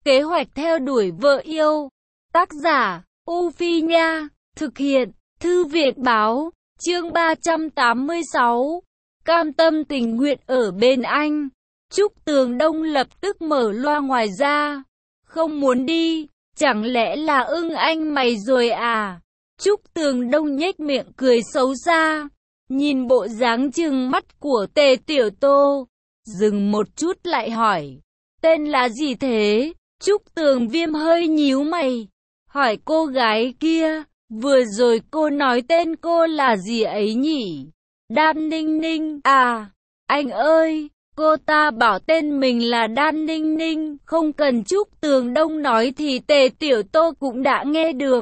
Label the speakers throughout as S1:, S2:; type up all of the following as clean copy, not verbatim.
S1: Kế hoạch theo đuổi vợ yêu. Tác giả, U Phi Nha. Thực hiện, Thư viện Báo. Chương 386. Cam tâm tình nguyện ở bên anh. Trúc Tường Đông lập tức mở loa ngoài ra. Không muốn đi, chẳng lẽ là ưng anh mày rồi à? Trúc Tường Đông nhếch miệng cười xấu xa. Nhìn bộ dáng trừng mắt của Tề Tiểu Tô. Dừng một chút lại hỏi. Tên là gì thế? Trúc Tường Viêm hơi nhíu mày. Hỏi cô gái kia. Vừa rồi cô nói tên cô là gì ấy nhỉ? Đan Ninh Ninh. À, anh ơi, cô ta bảo tên mình là Đan Ninh Ninh. Không cần Trúc Tường Đông nói thì Tề Tiểu Tô cũng đã nghe được.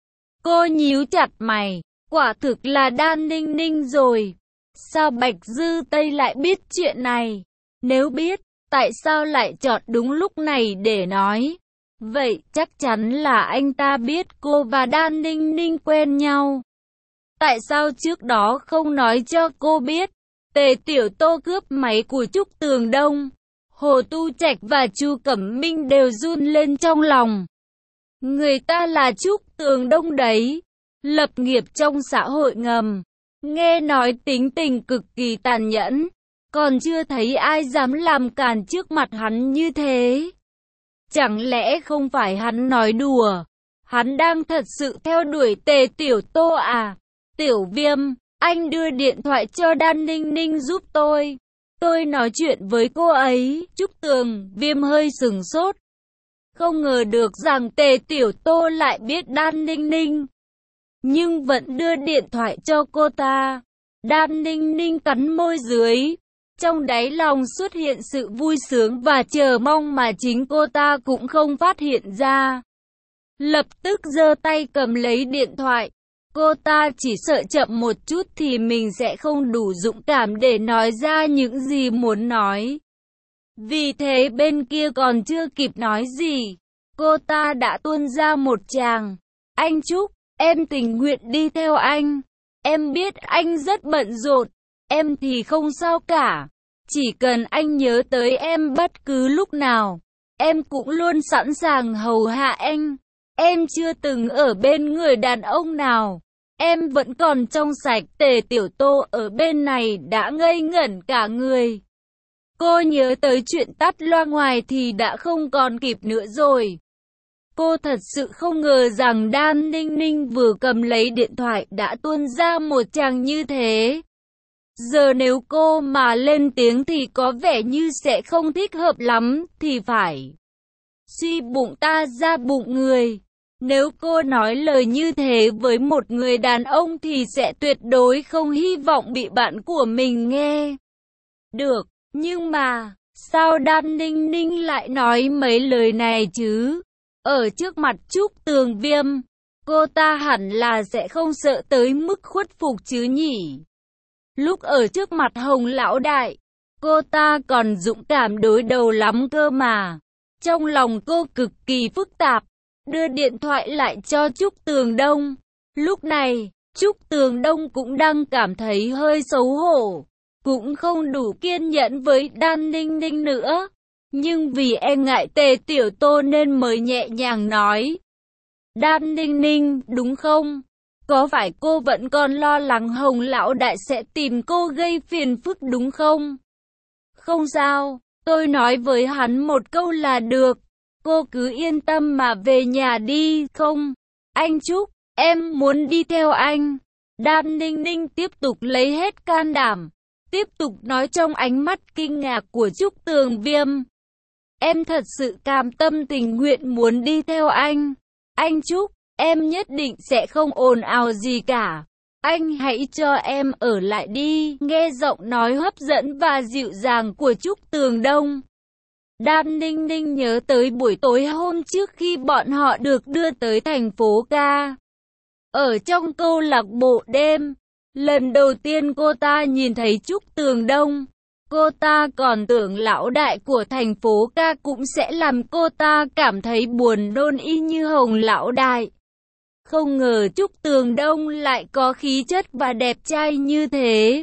S1: Cô nhíu chặt mày. Quả thực là Đan Ninh Ninh rồi. Sao Bạch Dư Tây lại biết chuyện này? Nếu biết, tại sao lại chọn đúng lúc này để nói? Vậy chắc chắn là anh ta biết cô và Đan Ninh Ninh quen nhau. Tại sao trước đó không nói cho cô biết? Tề Tiểu Tô cướp máy của Trúc Tường Đông. Hồ Tu Trạch và Chu Cẩm Minh đều run lên trong lòng. Người ta là Trúc Tường Đông đấy. Lập nghiệp trong xã hội ngầm. Nghe nói tính tình cực kỳ tàn nhẫn. Còn chưa thấy ai dám làm càn trước mặt hắn như thế. Chẳng lẽ không phải hắn nói đùa? Hắn đang thật sự theo đuổi Tề Tiểu Tô à? Tiểu Viêm, anh đưa điện thoại cho Đan Ninh Ninh giúp tôi. Tôi nói chuyện với cô ấy. Trúc Tường Viêm hơi sừng sốt. Không ngờ được rằng Tề Tiểu Tô lại biết Đan Ninh Ninh. Nhưng vẫn đưa điện thoại cho cô ta. Đan Ninh Ninh cắn môi dưới. Trong đáy lòng xuất hiện sự vui sướng và chờ mong mà chính cô ta cũng không phát hiện ra. Lập tức giơ tay cầm lấy điện thoại. Cô ta chỉ sợ chậm một chút thì mình sẽ không đủ dũng cảm để nói ra những gì muốn nói. Vì thế bên kia còn chưa kịp nói gì, cô ta đã tuôn ra một tràng. Anh Trúc, em tình nguyện đi theo anh. Em biết anh rất bận rộn. Em thì không sao cả. Chỉ cần anh nhớ tới em bất cứ lúc nào, em cũng luôn sẵn sàng hầu hạ anh. Em chưa từng ở bên người đàn ông nào. Em vẫn còn trong sạch. Tề Tiểu Tô ở bên này đã ngây ngẩn cả người. Cô nhớ tới chuyện tắt loa ngoài thì đã không còn kịp nữa rồi. Cô thật sự không ngờ rằng Đan Ninh Ninh vừa cầm lấy điện thoại đã tuôn ra một tràng như thế. Giờ nếu cô mà lên tiếng thì có vẻ như sẽ không thích hợp lắm thì phải. Suy bụng ta ra bụng người. Nếu cô nói lời như thế với một người đàn ông thì sẽ tuyệt đối không hy vọng bị bạn của mình nghe được. Nhưng mà, sao Đan Ninh Ninh lại nói mấy lời này chứ? Ở trước mặt Trúc Tường Viêm, cô ta hẳn là sẽ không sợ tới mức khuất phục chứ nhỉ? Lúc ở trước mặt Hồng Lão Đại, cô ta còn dũng cảm đối đầu lắm cơ mà. Trong lòng cô cực kỳ phức tạp, đưa điện thoại lại cho Trúc Tường Đông. Lúc này, Trúc Tường Đông cũng đang cảm thấy hơi xấu hổ, cũng không đủ kiên nhẫn với Đan Ninh Ninh nữa. Nhưng vì e ngại Tề Tiểu Tô nên mới nhẹ nhàng nói. Đan Ninh Ninh, đúng không? Có phải cô vẫn còn lo lắng Hồng Lão Đại sẽ tìm cô gây phiền phức đúng không? Không sao, tôi nói với hắn một câu là được. Cô cứ yên tâm mà về nhà đi, không? Anh Trúc, em muốn đi theo anh. Đan Ninh Ninh tiếp tục lấy hết can đảm, tiếp tục nói trong ánh mắt kinh ngạc của Trúc Tường Viêm. Em thật sự cam tâm tình nguyện muốn đi theo anh. Anh Trúc, em nhất định sẽ không ồn ào gì cả. Anh hãy cho em ở lại đi. Nghe giọng nói hấp dẫn và dịu dàng của Trúc Tường Đông, Đan Ninh Ninh nhớ tới buổi tối hôm trước khi bọn họ được đưa tới thành phố ca. Ở trong câu lạc bộ đêm, lần đầu tiên cô ta nhìn thấy Trúc Tường Đông, cô ta còn tưởng lão đại của thành phố ca cũng sẽ làm cô ta cảm thấy buồn nôn y như Hồng Lão Đại. Không ngờ Trúc Tường Đông lại có khí chất và đẹp trai như thế.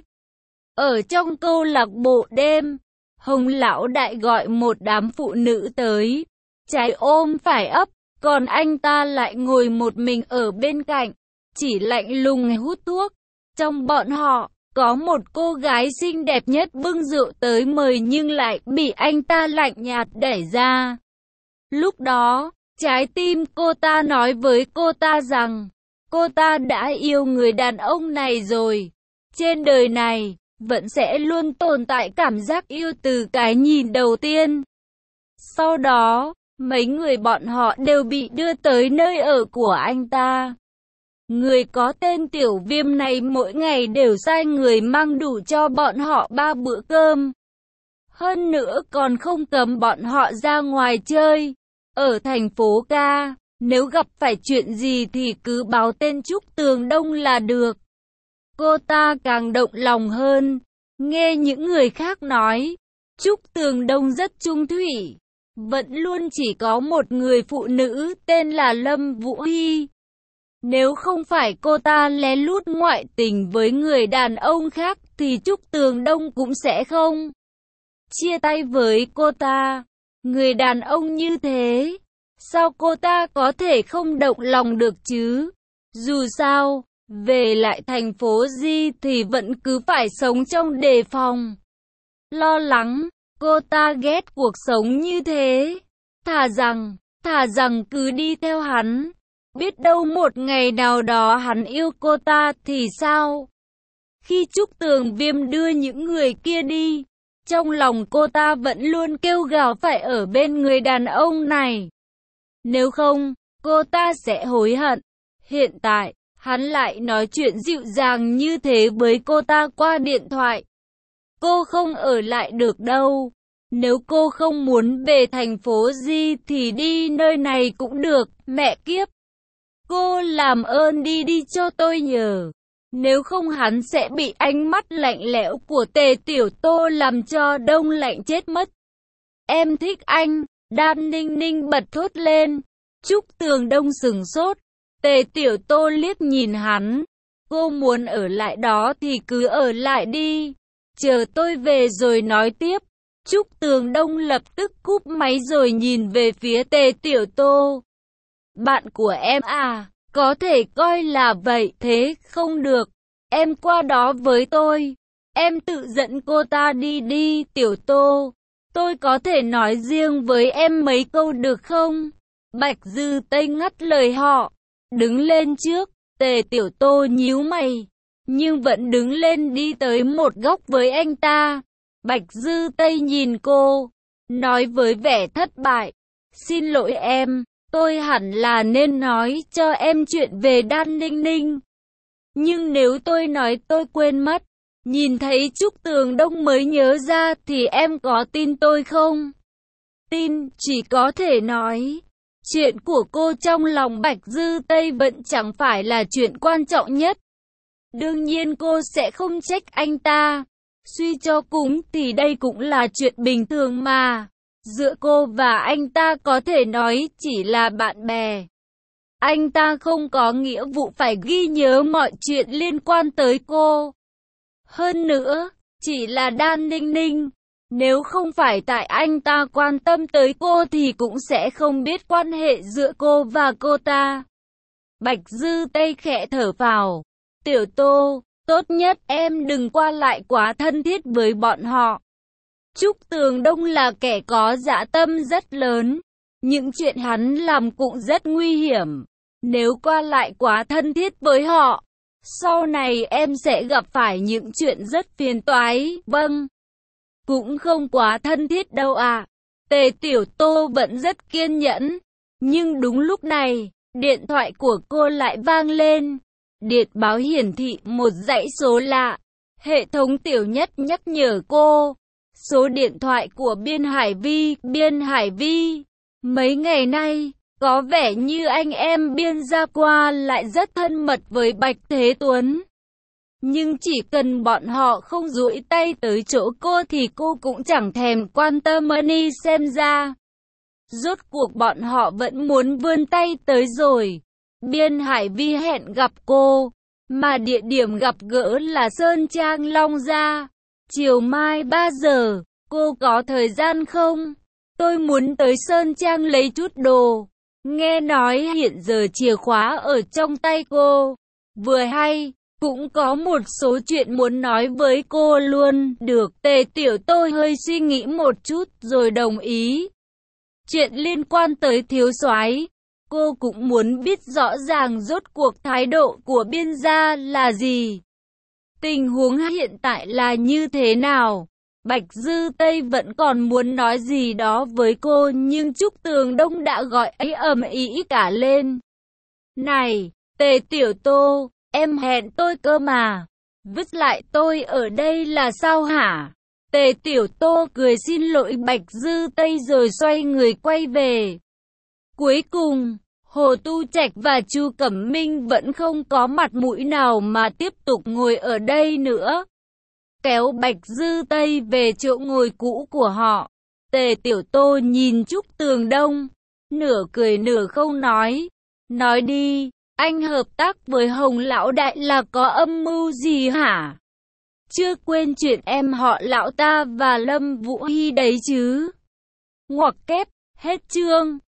S1: Ở trong câu lạc bộ đêm, Hồng Lão Đại gọi một đám phụ nữ tới. trái ôm phải ấp, còn anh ta lại ngồi một mình ở bên cạnh, chỉ lạnh lùng hút thuốc. Trong bọn họ, có một cô gái xinh đẹp nhất bưng rượu tới mời nhưng lại bị anh ta lạnh nhạt đẩy ra. Lúc đó, trái tim cô ta nói với cô ta rằng, cô ta đã yêu người đàn ông này rồi. Trên đời này, vẫn sẽ luôn tồn tại cảm giác yêu từ cái nhìn đầu tiên. Sau đó, mấy người bọn họ đều bị đưa tới nơi ở của anh ta. Người có tên Tiểu Viêm này mỗi ngày đều sai người mang đủ cho bọn họ 3 bữa cơm. Hơn nữa còn không cấm bọn họ ra ngoài chơi. Ở thành phố ca, nếu gặp phải chuyện gì thì cứ báo tên Trúc Tường Đông là được. Cô ta càng động lòng hơn, nghe những người khác nói, Trúc Tường Đông rất trung thủy, vẫn luôn chỉ có một người phụ nữ tên là Lâm Vũ Hy. Nếu không phải cô ta lén lút ngoại tình với người đàn ông khác thì Trúc Tường Đông cũng sẽ không chia tay với cô ta. Người đàn ông như thế, sao cô ta có thể không động lòng được chứ? Dù sao, về lại thành phố Di thì vẫn cứ phải sống trong đề phòng, lo lắng. Cô ta ghét cuộc sống như thế. Thà rằng cứ đi theo hắn. Biết đâu một ngày nào đó hắn yêu cô ta thì sao? Khi Trúc Tường Viêm đưa những người kia đi, trong lòng cô ta vẫn luôn kêu gào phải ở bên người đàn ông này. Nếu không, cô ta sẽ hối hận. Hiện tại, hắn lại nói chuyện dịu dàng như thế với cô ta qua điện thoại. Cô không ở lại được đâu. Nếu cô không muốn về thành phố Di thì đi nơi này cũng được, mẹ kiếp. Cô làm ơn đi cho tôi nhờ. Nếu không hắn sẽ bị ánh mắt lạnh lẽo của Tề Tiểu Tô làm cho đông lạnh chết mất. Em thích anh, Đan Ninh Ninh bật thốt lên. Trúc Tường Đông sừng sốt. Tề Tiểu Tô liếc nhìn hắn. Cô muốn ở lại đó thì cứ ở lại đi. Chờ tôi về rồi nói tiếp. Trúc Tường Đông lập tức cúp máy rồi nhìn về phía Tề Tiểu Tô. Bạn của em à, có thể coi là vậy. Thế không được, em qua đó với tôi. Em tự dẫn cô ta đi Tiểu Tô. Tôi có thể nói riêng với em mấy câu được không? Bạch Dư Tây ngắt lời họ. Đứng lên trước. Tề Tiểu Tô nhíu mày, nhưng vẫn đứng lên đi tới một góc với anh ta. Bạch Dư Tây nhìn cô, nói với vẻ thất bại. Xin lỗi em, tôi hẳn là nên nói cho em chuyện về Đan Ninh Ninh. Nhưng nếu tôi nói tôi quên mất, nhìn thấy Trúc Tường Đông mới nhớ ra thì em có tin tôi không? Tin, chỉ có thể nói. Chuyện của cô trong lòng Bạch Dư Tây vẫn chẳng phải là chuyện quan trọng nhất. Đương nhiên cô sẽ không trách anh ta. Suy cho cùng thì đây cũng là chuyện bình thường mà. Giữa cô và anh ta có thể nói chỉ là bạn bè. Anh ta không có nghĩa vụ phải ghi nhớ mọi chuyện liên quan tới cô. Hơn nữa, chỉ là Đan Ninh Ninh. Nếu không phải tại anh ta quan tâm tới cô thì cũng sẽ không biết quan hệ giữa cô và cô ta. Bạch Dư Tây khẽ thở phào. Tiểu Tô, tốt nhất em đừng qua lại quá thân thiết với bọn họ. Trúc Tường Đông là kẻ có dã tâm rất lớn. Những chuyện hắn làm cũng rất nguy hiểm. Nếu qua lại quá thân thiết với họ, sau này em sẽ gặp phải những chuyện rất phiền toái. Vâng, cũng không quá thân thiết đâu à. Tề Tiểu Tô vẫn rất kiên nhẫn. Nhưng đúng lúc này, điện thoại của cô lại vang lên. Điện báo hiển thị một dãy số lạ. Hệ thống Tiểu Nhất nhắc nhở cô. Số điện thoại của Biên Hải Vi. Biên Hải Vi, mấy ngày nay, có vẻ như anh em Biên gia qua lại rất thân mật với Bạch Thế Tuấn. Nhưng chỉ cần bọn họ không duỗi tay tới chỗ cô thì cô cũng chẳng thèm quan tâm. Money xem ra, rốt cuộc bọn họ vẫn muốn vươn tay tới rồi. Biên Hải Vi hẹn gặp cô, mà địa điểm gặp gỡ là Sơn Trang Long Gia. Chiều mai 3 giờ, cô có thời gian không? tôi muốn tới Sơn Trang lấy chút đồ. Nghe nói hiện giờ chìa khóa ở trong tay cô. Vừa hay, cũng có một số chuyện muốn nói với cô luôn. Được, Tề Tiểu Tô hơi suy nghĩ một chút rồi đồng ý. Chuyện liên quan tới thiếu soái, cô cũng muốn biết rõ ràng rốt cuộc thái độ của Biên gia là gì. Tình huống hiện tại là như thế nào? Bạch Dư Tây vẫn còn muốn nói gì đó với cô nhưng Trúc Tường Đông đã gọi ấy ầm ĩ cả lên. Này, Tề Tiểu Tô, em hẹn tôi cơ mà. Vứt lại tôi ở đây là sao hả? Tề Tiểu Tô cười xin lỗi Bạch Dư Tây rồi xoay người quay về. Cuối cùng, Hồ Tu Trạch và Chu Cẩm Minh vẫn không có mặt mũi nào mà tiếp tục ngồi ở đây nữa. Kéo Bạch Dư Tây về chỗ ngồi cũ của họ. Tề Tiểu Tô nhìn Trúc Tường Đông, nửa cười nửa không nói. Nói đi, anh hợp tác với Hồng Lão Đại là có âm mưu gì hả? Chưa quên chuyện em họ lão ta và Lâm Vũ Hy đấy chứ? Ngoặc kép, hết chương.